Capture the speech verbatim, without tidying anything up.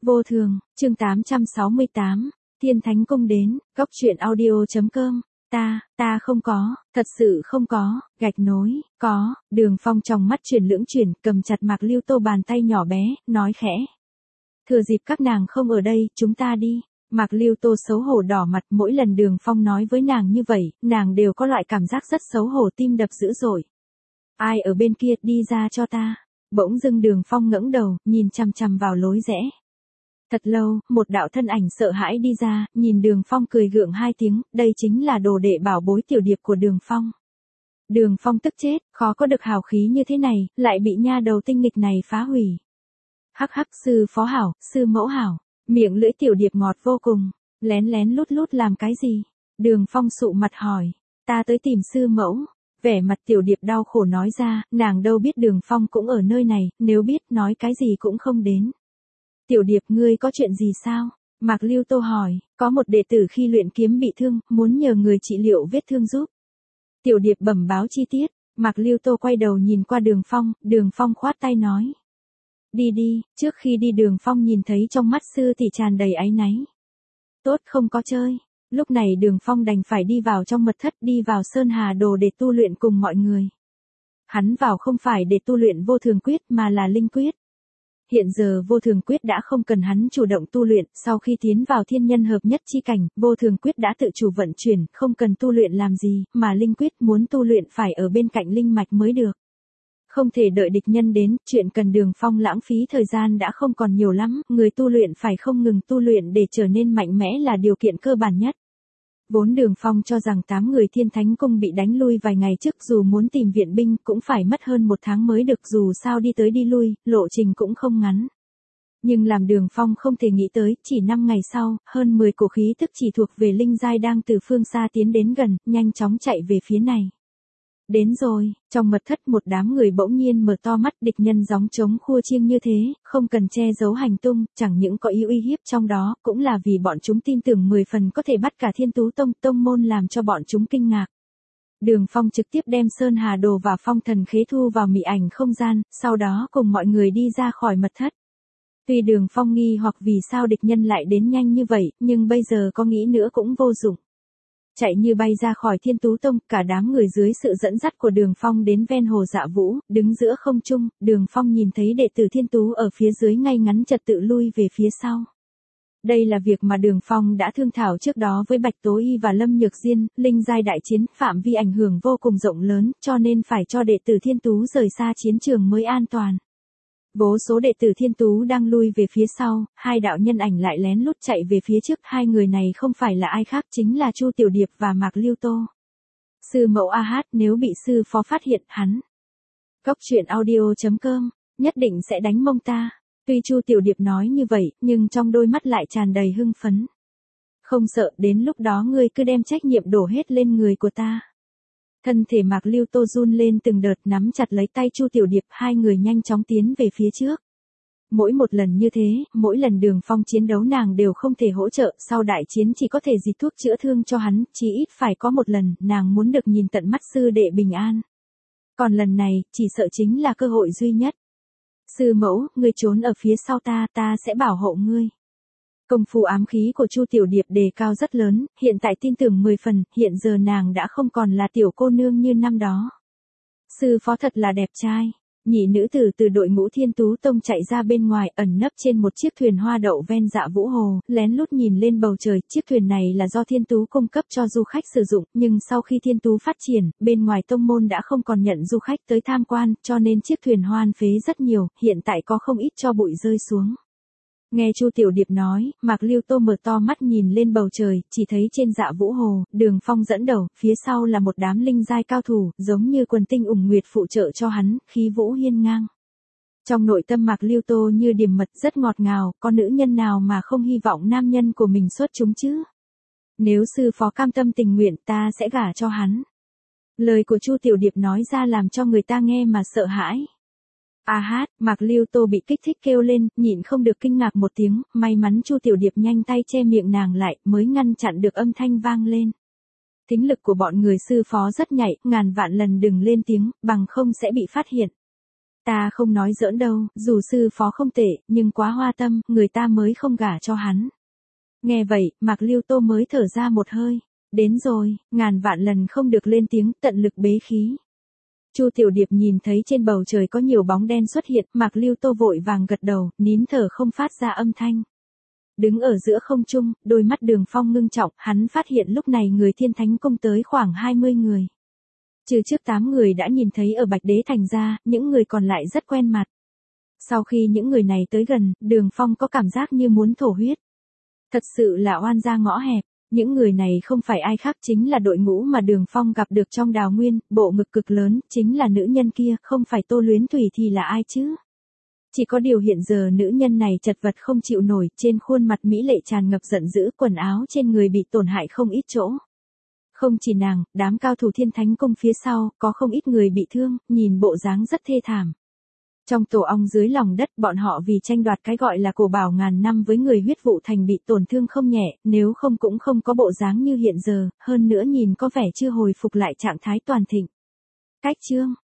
Vô thường, chương tám trăm sáu mươi tám, Thiên Thánh Cung đến, góc truyện audio.com, ta, ta không có, thật sự không có, gạch nối, có, Đường Phong trong mắt chuyển lưỡng chuyển, cầm chặt Mạc Lưu Tô bàn tay nhỏ bé, nói khẽ. Thừa dịp các nàng không ở đây, chúng ta đi. Mạc Lưu Tô xấu hổ đỏ mặt, mỗi lần Đường Phong nói với nàng như vậy, nàng đều có loại cảm giác rất xấu hổ, tim đập dữ dội. Ai ở bên kia, đi ra cho ta. Bỗng dưng Đường Phong ngẩng đầu, nhìn chằm chằm vào lối rẽ. Thật lâu, một đạo thân ảnh sợ hãi đi ra, nhìn Đường Phong cười gượng hai tiếng, đây chính là đồ đệ bảo bối tiểu điệp của Đường Phong. Đường Phong tức chết, khó có được hào khí như thế này, lại bị nha đầu tinh nghịch này phá hủy. Hắc hắc, sư phó hảo, sư mẫu hảo, miệng lưỡi tiểu điệp ngọt vô cùng, lén lén lút lút làm cái gì? Đường Phong sụ mặt hỏi, ta tới tìm sư mẫu. Vẻ mặt tiểu điệp đau khổ nói ra, nàng đâu biết Đường Phong cũng ở nơi này, nếu biết nói cái gì cũng không đến. Tiểu điệp, ngươi có chuyện gì sao? Mạc Lưu Tô hỏi, có một đệ tử khi luyện kiếm bị thương, muốn nhờ người trị liệu vết thương giúp. Tiểu điệp bẩm báo chi tiết, Mạc Lưu Tô quay đầu nhìn qua Đường Phong, Đường Phong khoát tay nói. Đi đi, trước khi đi Đường Phong nhìn thấy trong mắt sư thì tràn đầy áy náy. Tốt, không có chơi. Lúc này Đường Phong đành phải đi vào trong mật thất, đi vào Sơn Hà Đồ để tu luyện cùng mọi người. Hắn vào không phải để tu luyện vô thường quyết mà là linh quyết. Hiện giờ vô thường quyết đã không cần hắn chủ động tu luyện, sau khi tiến vào thiên nhân hợp nhất chi cảnh, vô thường quyết đã tự chủ vận chuyển, không cần tu luyện làm gì, mà linh quyết muốn tu luyện phải ở bên cạnh linh mạch mới được. Không thể đợi địch nhân đến, chuyện cần Đường Phong lãng phí thời gian đã không còn nhiều lắm, người tu luyện phải không ngừng tu luyện để trở nên mạnh mẽ là điều kiện cơ bản nhất. Vốn Đường Phong cho rằng tám người Thiên Thánh Cung bị đánh lui vài ngày trước, dù muốn tìm viện binh cũng phải mất hơn một tháng mới được, dù sao đi tới đi lui, lộ trình cũng không ngắn. Nhưng làm Đường Phong không thể nghĩ tới, chỉ năm ngày sau, hơn mười cổ khí tức chỉ thuộc về linh giai đang từ phương xa tiến đến gần, nhanh chóng chạy về phía này. Đến rồi, trong mật thất một đám người bỗng nhiên mở to mắt, địch nhân gióng trống khua chiêng như thế, không cần che giấu hành tung, chẳng những có ý uy hiếp trong đó, cũng là vì bọn chúng tin tưởng mười phần có thể bắt cả Thiên Tú Tông, tông môn làm cho bọn chúng kinh ngạc. Đường Phong trực tiếp đem Sơn Hà Đồ và Phong Thần Khế thu vào mị ảnh không gian, sau đó cùng mọi người đi ra khỏi mật thất. Tuy Đường Phong nghi hoặc vì sao địch nhân lại đến nhanh như vậy, nhưng bây giờ có nghĩ nữa cũng vô dụng. Chạy như bay ra khỏi Thiên Tú Tông, cả đám người dưới sự dẫn dắt của Đường Phong đến ven hồ Dạ Vũ, đứng giữa không trung, Đường Phong nhìn thấy đệ tử Thiên Tú ở phía dưới ngay ngắn trật tự lui về phía sau. Đây là việc mà Đường Phong đã thương thảo trước đó với Bạch Tố Y và Lâm Nhược Diên, linh giai đại chiến, phạm vi ảnh hưởng vô cùng rộng lớn, cho nên phải cho đệ tử Thiên Tú rời xa chiến trường mới an toàn. Vô số đệ tử Thiên Tú đang lui về phía sau, hai đạo nhân ảnh lại lén lút chạy về phía trước, hai người này không phải là ai khác chính là Chu Tiểu Điệp và Mạc Lưu Tô. Sư mẫu a hát, nếu bị sư phó phát hiện, hắn. Góc truyện audio.com, nhất định sẽ đánh mông ta. Tuy Chu Tiểu Điệp nói như vậy, nhưng trong đôi mắt lại tràn đầy hưng phấn. Không sợ, đến lúc đó ngươi cứ đem trách nhiệm đổ hết lên người của ta. Thân thể Mạc Lưu Tô run lên từng đợt, nắm chặt lấy tay Chu Tiểu Điệp, hai người nhanh chóng tiến về phía trước. Mỗi một lần như thế, mỗi lần Đường Phong chiến đấu nàng đều không thể hỗ trợ, sau đại chiến chỉ có thể dịch thuốc chữa thương cho hắn, chí ít phải có một lần, nàng muốn được nhìn tận mắt sư đệ bình an. Còn lần này, chỉ sợ chính là cơ hội duy nhất. Sư mẫu, ngươi trốn ở phía sau ta, ta sẽ bảo hộ ngươi. Công phu ám khí của Chu Tiểu Điệp đề cao rất lớn, hiện tại tin tưởng mười phần, hiện giờ nàng đã không còn là tiểu cô nương như năm đó. Sư phó thật là đẹp trai. Nhị nữ tử từ đội ngũ Thiên Tú Tông chạy ra bên ngoài, ẩn nấp trên một chiếc thuyền hoa đậu ven Dạ Vũ Hồ, lén lút nhìn lên bầu trời. Chiếc thuyền này là do Thiên Tú cung cấp cho du khách sử dụng, nhưng sau khi Thiên Tú phát triển, bên ngoài tông môn đã không còn nhận du khách tới tham quan, cho nên chiếc thuyền hoan phế rất nhiều, hiện tại có không ít tro bụi rơi xuống. Nghe Chu Tiểu Điệp nói, Mạc Lưu Tô mở to mắt nhìn lên bầu trời, chỉ thấy trên Dạ Vũ Hồ, Đường Phong dẫn đầu, phía sau là một đám linh giai cao thủ, giống như quần tinh ủng nguyệt phụ trợ cho hắn, khí vũ hiên ngang. Trong nội tâm Mạc Lưu Tô như điềm mật, rất ngọt ngào, có nữ nhân nào mà không hy vọng nam nhân của mình xuất chúng chứ? Nếu sư phó cam tâm tình nguyện, ta sẽ gả cho hắn. Lời của Chu Tiểu Điệp nói ra làm cho người ta nghe mà sợ hãi. A hát, Mạc Lưu Tô bị kích thích kêu lên, nhịn không được kinh ngạc một tiếng, may mắn Chu Tiểu Điệp nhanh tay che miệng nàng lại, mới ngăn chặn được âm thanh vang lên. Thính lực của bọn người sư phó rất nhạy, ngàn vạn lần đừng lên tiếng, bằng không sẽ bị phát hiện. Ta không nói giỡn đâu, dù sư phó không tệ, nhưng quá hoa tâm, người ta mới không gả cho hắn. Nghe vậy, Mạc Lưu Tô mới thở ra một hơi. Đến rồi, ngàn vạn lần không được lên tiếng, tận lực bế khí. Chu Tiểu Điệp nhìn thấy trên bầu trời có nhiều bóng đen xuất hiện, Mạc Lưu Tô vội vàng gật đầu, nín thở không phát ra âm thanh. Đứng ở giữa không trung, đôi mắt Đường Phong ngưng trọng, hắn phát hiện lúc này người Thiên Thánh Cung tới khoảng hai mươi người. Trừ trước tám người đã nhìn thấy ở Bạch Đế Thành ra, những người còn lại rất quen mặt. Sau khi những người này tới gần, Đường Phong có cảm giác như muốn thổ huyết. Thật sự là oan gia ngõ hẹp. Những người này không phải ai khác chính là đội ngũ mà Đường Phong gặp được trong đào nguyên, bộ ngực cực lớn, chính là nữ nhân kia, không phải Tô Luyến Thủy thì là ai chứ? Chỉ có điều hiện giờ nữ nhân này chật vật không chịu nổi, trên khuôn mặt mỹ lệ tràn ngập giận dữ, quần áo trên người bị tổn hại không ít chỗ. Không chỉ nàng, đám cao thủ Thiên Thánh Cung phía sau, có không ít người bị thương, nhìn bộ dáng rất thê thảm. Trong tổ ong dưới lòng đất, bọn họ vì tranh đoạt cái gọi là cổ bảo ngàn năm với người huyết vụ thành bị tổn thương không nhẹ, nếu không cũng không có bộ dáng như hiện giờ, hơn nữa nhìn có vẻ chưa hồi phục lại trạng thái toàn thịnh. Cách chương